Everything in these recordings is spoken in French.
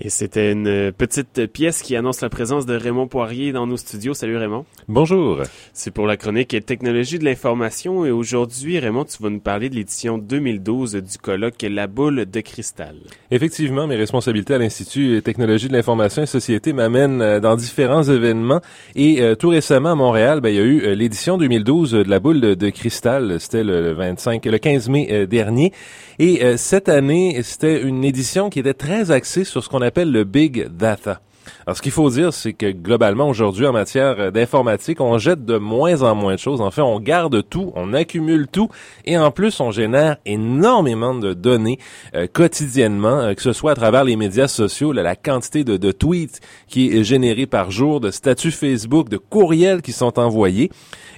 Et c'était une petite pièce qui annonce la présence de Raymond Poirier dans nos studios. Salut Raymond. Bonjour. C'est pour la chronique Technologie de l'information. Et aujourd'hui, Raymond, tu vas nous parler de l'édition 2012 du colloque La Boule de Cristal. Effectivement, mes responsabilités à l'Institut Technologie de l'information et société m'amènent dans différents événements. Et tout récemment à Montréal, il y a eu l'édition 2012 de La Boule de Cristal. C'était le 15 mai dernier. Et cette année, c'était une édition qui était très axée sur ce qu'on appelle le Big Data. Alors, ce qu'il faut dire, c'est que globalement, aujourd'hui, en matière d'informatique, on jette de moins en moins de choses. En fait, on garde tout, on accumule tout, et en plus, on génère énormément de données quotidiennement, que ce soit à travers les médias sociaux, la quantité de tweets qui est générée par jour, de statuts Facebook, de courriels qui sont envoyés.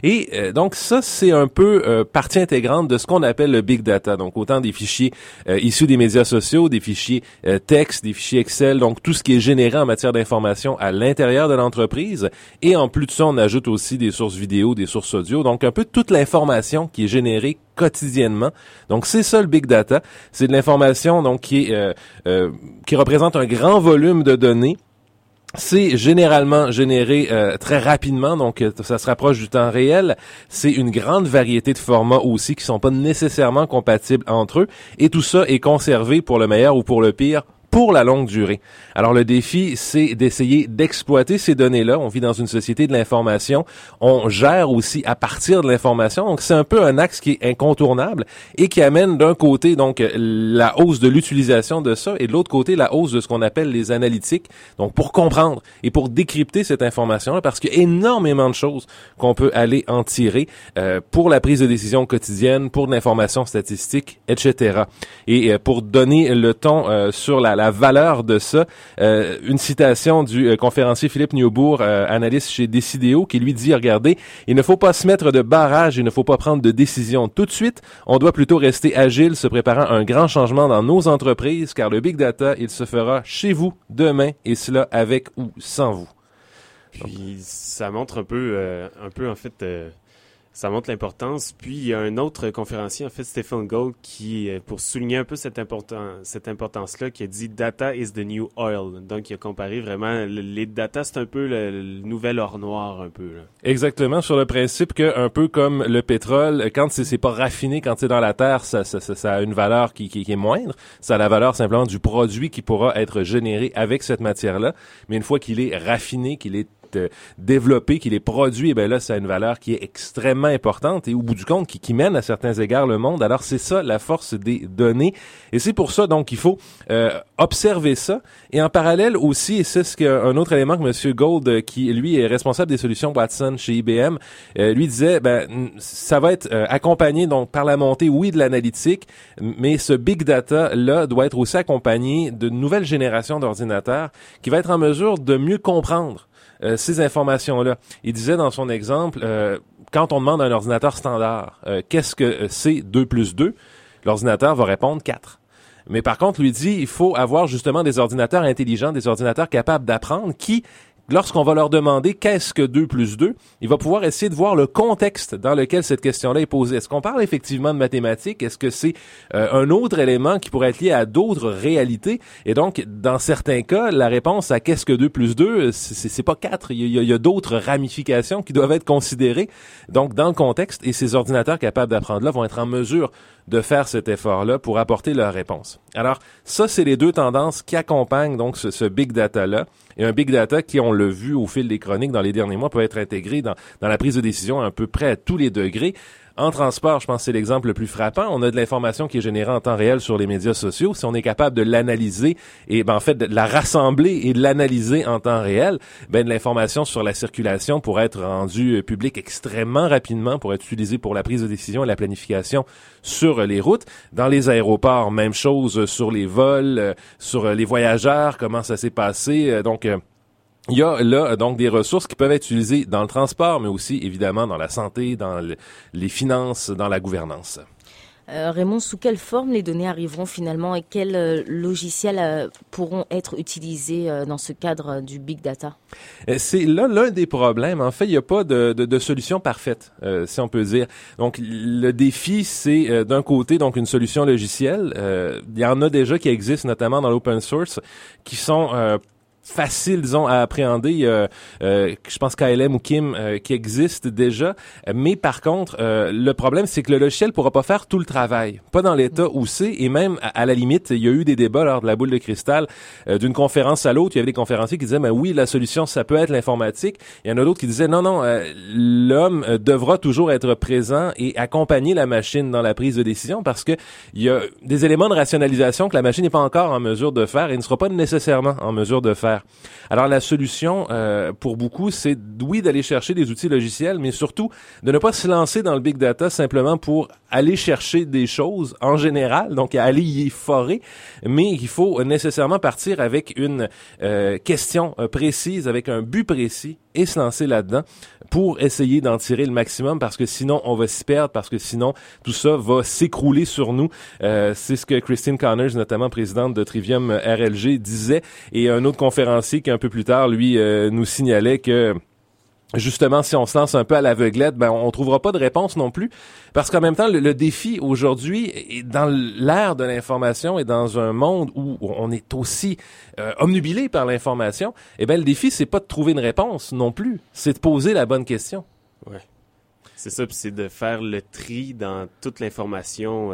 Et donc, ça, c'est un peu partie intégrante de ce qu'on appelle le Big Data. Donc, autant des fichiers issus des médias sociaux, des fichiers texte, des fichiers Excel, donc tout ce qui est généré en matière d'information à l'intérieur de l'entreprise. Et en plus de ça, on ajoute aussi des sources vidéo, des sources audio. Donc, un peu toute l'information qui est générée quotidiennement. Donc, c'est ça le Big Data. C'est de l'information donc qui représente un grand volume de données. C'est généralement généré très rapidement, donc ça se rapproche du temps réel. C'est une grande variété de formats aussi qui sont pas nécessairement compatibles entre eux. Et tout ça est conservé pour le meilleur ou pour le pire pour la longue durée. Alors le défi, c'est d'essayer d'exploiter ces données-là. On vit dans une société de l'information. On gère aussi à partir de l'information. Donc c'est un peu un axe qui est incontournable et qui amène d'un côté donc la hausse de l'utilisation de ça et de l'autre côté la hausse de ce qu'on appelle les analytiques. Donc pour comprendre et pour décrypter cette information-là, parce qu'il y a énormément de choses qu'on peut aller en tirer pour la prise de décision quotidienne, pour de l'information statistique, etc. Et pour donner le ton sur la valeur de ça, une citation du conférencier Philippe Newbourg, analyste chez Décidéo, qui lui dit, regardez, il ne faut pas se mettre de barrage, il ne faut pas prendre de décision tout de suite, on doit plutôt rester agile, se préparant à un grand changement dans nos entreprises, car le Big Data, il se fera chez vous demain, et cela avec ou sans vous. Puis ça montre un peu en fait... Ça montre l'importance. Puis, il y a un autre conférencier, en fait, Stephen Gould, qui, pour souligner un peu cette importance-là, qui a dit « Data is the new oil ». Donc, il a comparé vraiment, les data, c'est un peu le nouvel or noir, un peu. Là. Exactement, sur le principe que, un peu comme le pétrole, quand c'est pas raffiné, quand c'est dans la terre, ça a une valeur qui est moindre. Ça a la valeur simplement du produit qui pourra être généré avec cette matière-là. Mais une fois qu'il est raffiné, qu'il est développé, qu'il est produit, et bien là, ça a une valeur qui est extrêmement importante et au bout du compte, qui mène à certains égards le monde. Alors, c'est ça, la force des données. Et c'est pour ça, donc, qu'il faut observer ça. Et en parallèle aussi, et c'est un autre élément que M. Gould, qui, lui, est responsable des solutions Watson chez IBM, lui disait, ça va être accompagné, donc, par la montée, oui, de l'analytique, mais ce big data-là doit être aussi accompagné de nouvelles générations d'ordinateurs qui va être en mesure de mieux comprendre ces informations-là. Il disait dans son exemple, quand on demande à un ordinateur standard, qu'est-ce que c'est 2 plus 2, l'ordinateur va répondre 4. Mais par contre, lui dit, il faut avoir justement des ordinateurs intelligents, des ordinateurs capables d'apprendre qui, lorsqu'on va leur demander qu'est-ce que 2 plus 2, il va pouvoir essayer de voir le contexte dans lequel cette question-là est posée. Est-ce qu'on parle effectivement de mathématiques? Est-ce que c'est un autre élément qui pourrait être lié à d'autres réalités? Et donc, dans certains cas, la réponse à qu'est-ce que 2 plus 2, c'est pas 4. Il y a d'autres ramifications qui doivent être considérées, donc dans le contexte, et ces ordinateurs capables d'apprendre-là vont être en mesure de faire cet effort-là pour apporter leur réponse. Alors, ça, c'est les deux tendances qui accompagnent donc ce big data-là. Et un big data qui, on l'a vu au fil des chroniques dans les derniers mois, peut être intégré dans la prise de décision à peu près à tous les degrés. En transport, je pense que c'est l'exemple le plus frappant. On a de l'information qui est générée en temps réel sur les médias sociaux. Si on est capable de l'analyser et en fait de la rassembler et de l'analyser en temps réel, de l'information sur la circulation pourrait être rendue publique extrêmement rapidement pour être utilisée pour la prise de décision et la planification sur les routes. Dans les aéroports, même chose sur les vols, sur les voyageurs, comment ça s'est passé. Il y a là donc des ressources qui peuvent être utilisées dans le transport, mais aussi évidemment dans la santé, dans les finances, dans la gouvernance. Raymond, sous quelle forme les données arriveront finalement et quels logiciels pourront être utilisés dans ce cadre du big data? C'est là l'un des problèmes. En fait, il n'y a pas de solution parfaite, si on peut dire. Donc, le défi, c'est d'un côté donc une solution logicielle. Il y en a déjà qui existent, notamment dans l'open source, qui sont facile, disons, à appréhender. Je pense KLM ou Kim qui existent déjà. Mais par contre, le problème, c'est que le logiciel pourra pas faire tout le travail. Pas dans l'état où c'est. Et même, à la limite, il y a eu des débats lors de la boule de cristal d'une conférence à l'autre. Il y avait des conférenciers qui disaient, oui, la solution, ça peut être l'informatique. Il y en a d'autres qui disaient, non, l'homme devra toujours être présent et accompagner la machine dans la prise de décision parce que il y a des éléments de rationalisation que la machine n'est pas encore en mesure de faire et ne sera pas nécessairement en mesure de faire. Alors la solution pour beaucoup, c'est oui d'aller chercher des outils logiciels, mais surtout de ne pas se lancer dans le big data simplement pour aller chercher des choses en général, donc aller y forer, mais il faut nécessairement partir avec une question précise, avec un but précis et se lancer là-dedans pour essayer d'en tirer le maximum parce que sinon on va s'y perdre, parce que sinon tout ça va s'écrouler sur nous. C'est ce que Christine Connors, notamment présidente de Trivium RLG, disait et un autre conférencier qui un peu plus tard, lui, nous signalait que justement, si on se lance un peu à l'aveuglette, on trouvera pas de réponse non plus. Parce qu'en même temps, le défi aujourd'hui, est dans l'ère de l'information et dans un monde où on est aussi omnubilé par l'information, le défi, c'est pas de trouver une réponse non plus. C'est de poser la bonne question. Ouais. C'est ça, puis c'est de faire le tri dans toute l'information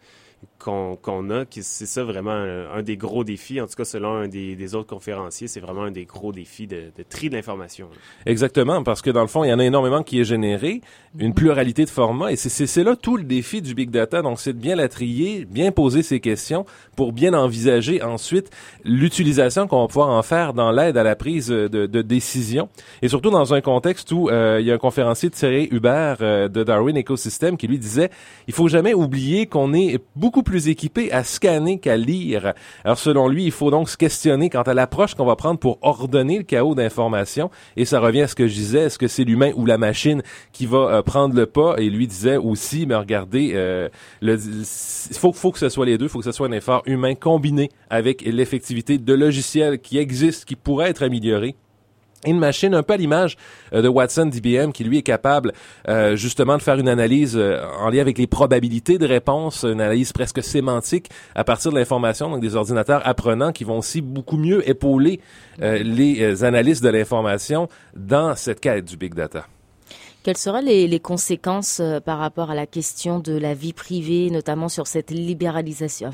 qu'on a, c'est ça vraiment un des gros défis, en tout cas selon un des autres conférenciers, c'est vraiment un des gros défis de tri de l'information. Exactement, parce que dans le fond, il y en a énormément qui est généré, une pluralité de formats, et c'est là tout le défi du big data, donc c'est de bien la trier, bien poser ses questions pour bien envisager ensuite l'utilisation qu'on va pouvoir en faire dans l'aide à la prise de décision, et surtout dans un contexte où il y a un conférencier Thierry Hubert de Darwin Ecosystem qui lui disait, il faut jamais oublier qu'on est beaucoup plus équipé à scanner qu'à lire. Alors selon lui, il faut donc se questionner quant à l'approche qu'on va prendre pour ordonner le chaos d'informations. Et ça revient à ce que je disais, est-ce que c'est l'humain ou la machine qui va prendre le pas? Et lui disait aussi, mais regardez, il faut que ce soit les deux, il faut que ce soit un effort humain combiné avec l'effectivité de logiciels qui existent, qui pourraient être améliorés. Une machine un peu à l'image de Watson d'IBM qui lui est capable justement de faire une analyse en lien avec les probabilités de réponse, une analyse presque sémantique à partir de l'information, donc des ordinateurs apprenants qui vont aussi beaucoup mieux épauler les analystes de l'information dans cette quête du big data. Quelles seraient les conséquences par rapport à la question de la vie privée, notamment sur cette libération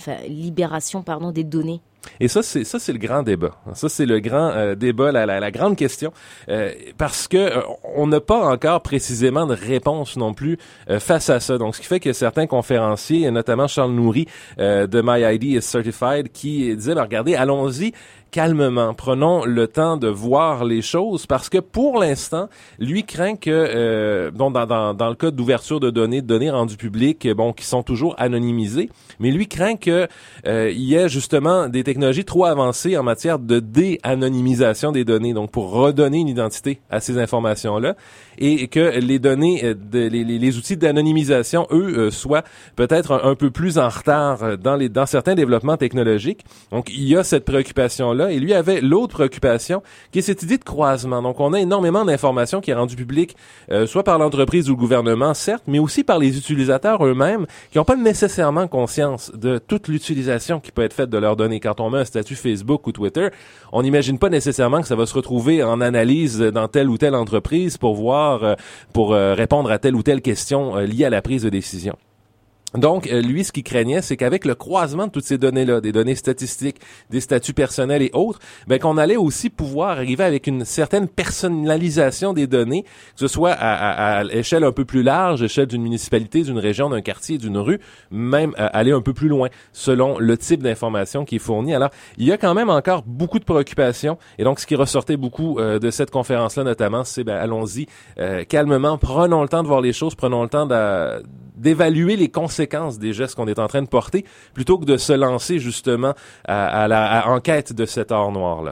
des données? Et ça c'est le grand débat. Ça c'est le grand débat, la grande question, parce que on n'a pas encore précisément de réponse non plus face à ça. Donc ce qui fait que certains conférenciers, notamment Charles Nourri de My ID is Certified, qui disait regardez, allons-y calmement, prenons le temps de voir les choses parce que pour l'instant, lui craint que dans le cas d'ouverture de données rendues publiques, qui sont toujours anonymisées, mais lui craint que il y ait justement des technologies trop avancées en matière de dé-anonymisation des données, donc pour redonner une identité à ces informations-là, et que les données, les outils d'anonymisation, eux, soient peut-être un peu plus en retard dans certains développements technologiques. Donc il y a cette préoccupation-là. Et lui avait l'autre préoccupation, qui est cette idée de croisement. Donc, on a énormément d'informations qui est rendue publique, soit par l'entreprise ou le gouvernement, certes, mais aussi par les utilisateurs eux-mêmes, qui n'ont pas nécessairement conscience de toute l'utilisation qui peut être faite de leurs données. Quand on met un statut Facebook ou Twitter, on n'imagine pas nécessairement que ça va se retrouver en analyse dans telle ou telle entreprise pour voir, pour répondre à telle ou telle question liée à la prise de décision. Donc, lui, ce qu'il craignait, c'est qu'avec le croisement de toutes ces données-là, des données statistiques, des statuts personnels et autres, qu'on allait aussi pouvoir arriver avec une certaine personnalisation des données, que ce soit à l'échelle un peu plus large, échelle d'une municipalité, d'une région, d'un quartier, d'une rue, même aller un peu plus loin, selon le type d'information qui est fournie. Alors, il y a quand même encore beaucoup de préoccupations, et donc ce qui ressortait beaucoup de cette conférence-là notamment, c'est allons-y calmement, prenons le temps de voir les choses, prenons le temps d'évaluer les conséquences des gestes qu'on est en train de porter, plutôt que de se lancer justement en quête de cet or noir-là.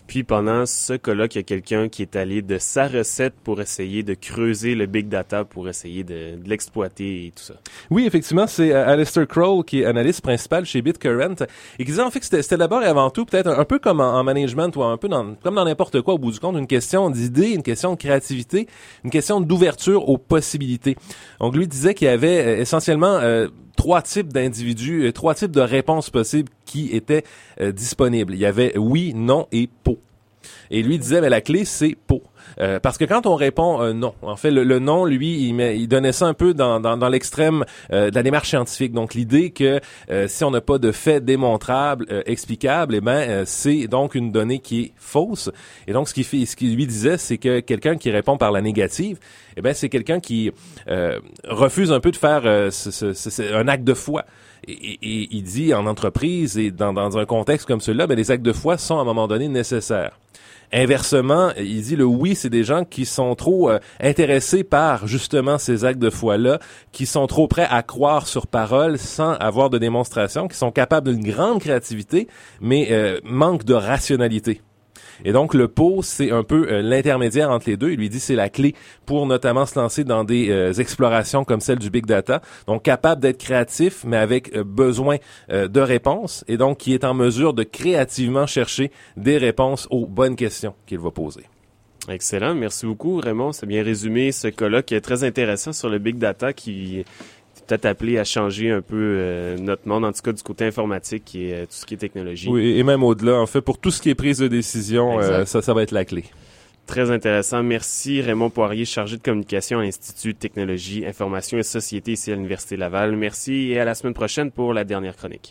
Puis pendant ce colloque, il y a quelqu'un qui est allé de sa recette pour essayer de creuser le big data, pour essayer de l'exploiter et tout ça. Oui, effectivement, c'est Alistair Crowell qui est analyste principal chez BitCurrent et qui disait en fait que c'était d'abord et avant tout peut-être un peu comme en management ou un peu comme dans n'importe quoi au bout du compte, une question d'idée, une question de créativité, une question d'ouverture aux possibilités. Donc lui disait qu'il y avait essentiellement 3 types d'individus, 3 types de réponses possibles qui étaient disponibles. Il y avait oui, non et pot. Et lui disait, mais la clé, c'est pot. Parce que quand on répond non, en fait, le non, lui, il donnait ça un peu dans l'extrême de la démarche scientifique. Donc, l'idée que si on n'a pas de fait démontrable, explicable, c'est donc une donnée qui est fausse. Et donc, ce qu'il lui disait, c'est que quelqu'un qui répond par la négative, c'est quelqu'un qui refuse un peu de faire un acte de foi. Et il dit en entreprise et dans un contexte comme celui-là, les actes de foi sont à un moment donné nécessaires. Inversement, il dit le oui, c'est des gens qui sont trop intéressés par justement ces actes de foi-là, qui sont trop prêts à croire sur parole sans avoir de démonstration, qui sont capables d'une grande créativité, mais manquent de rationalité. Et donc, le pot, c'est un peu l'intermédiaire entre les deux. Il lui dit c'est la clé pour notamment se lancer dans des explorations comme celle du Big Data. Donc, capable d'être créatif, mais avec besoin de réponses. Et donc, qui est en mesure de créativement chercher des réponses aux bonnes questions qu'il va poser. Excellent. Merci beaucoup, Raymond. C'est bien résumé ce colloque qui est très intéressant sur le Big Data qui peut-être appelé à changer un peu notre monde, en tout cas du côté informatique et tout ce qui est technologie. Oui, et même au-delà, en fait, pour tout ce qui est prise de décision, ça va être la clé. Très intéressant. Merci Raymond Poirier, chargé de communication à l'Institut Technologie, Information et Société ici à l'Université Laval. Merci et à la semaine prochaine pour la dernière chronique.